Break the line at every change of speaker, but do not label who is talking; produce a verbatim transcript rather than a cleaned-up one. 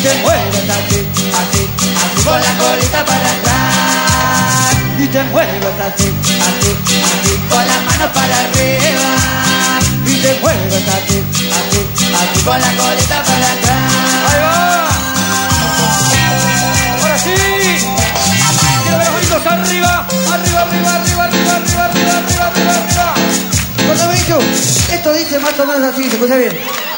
te mueves así, así, así con la colita para atrás. Y te mueves así, así, así con las manos para arriba. Y te mueves así, así, así con la colita para atrás.
¡Ahí va! ¡Ahora sí! ¡Quiero ver los gritos arriba! ¡Arriba, arriba, arriba, arriba, arriba, arriba, arriba, arriba, arriba!
Cuando me dicho, esto dice más o menos así, se escucha bien.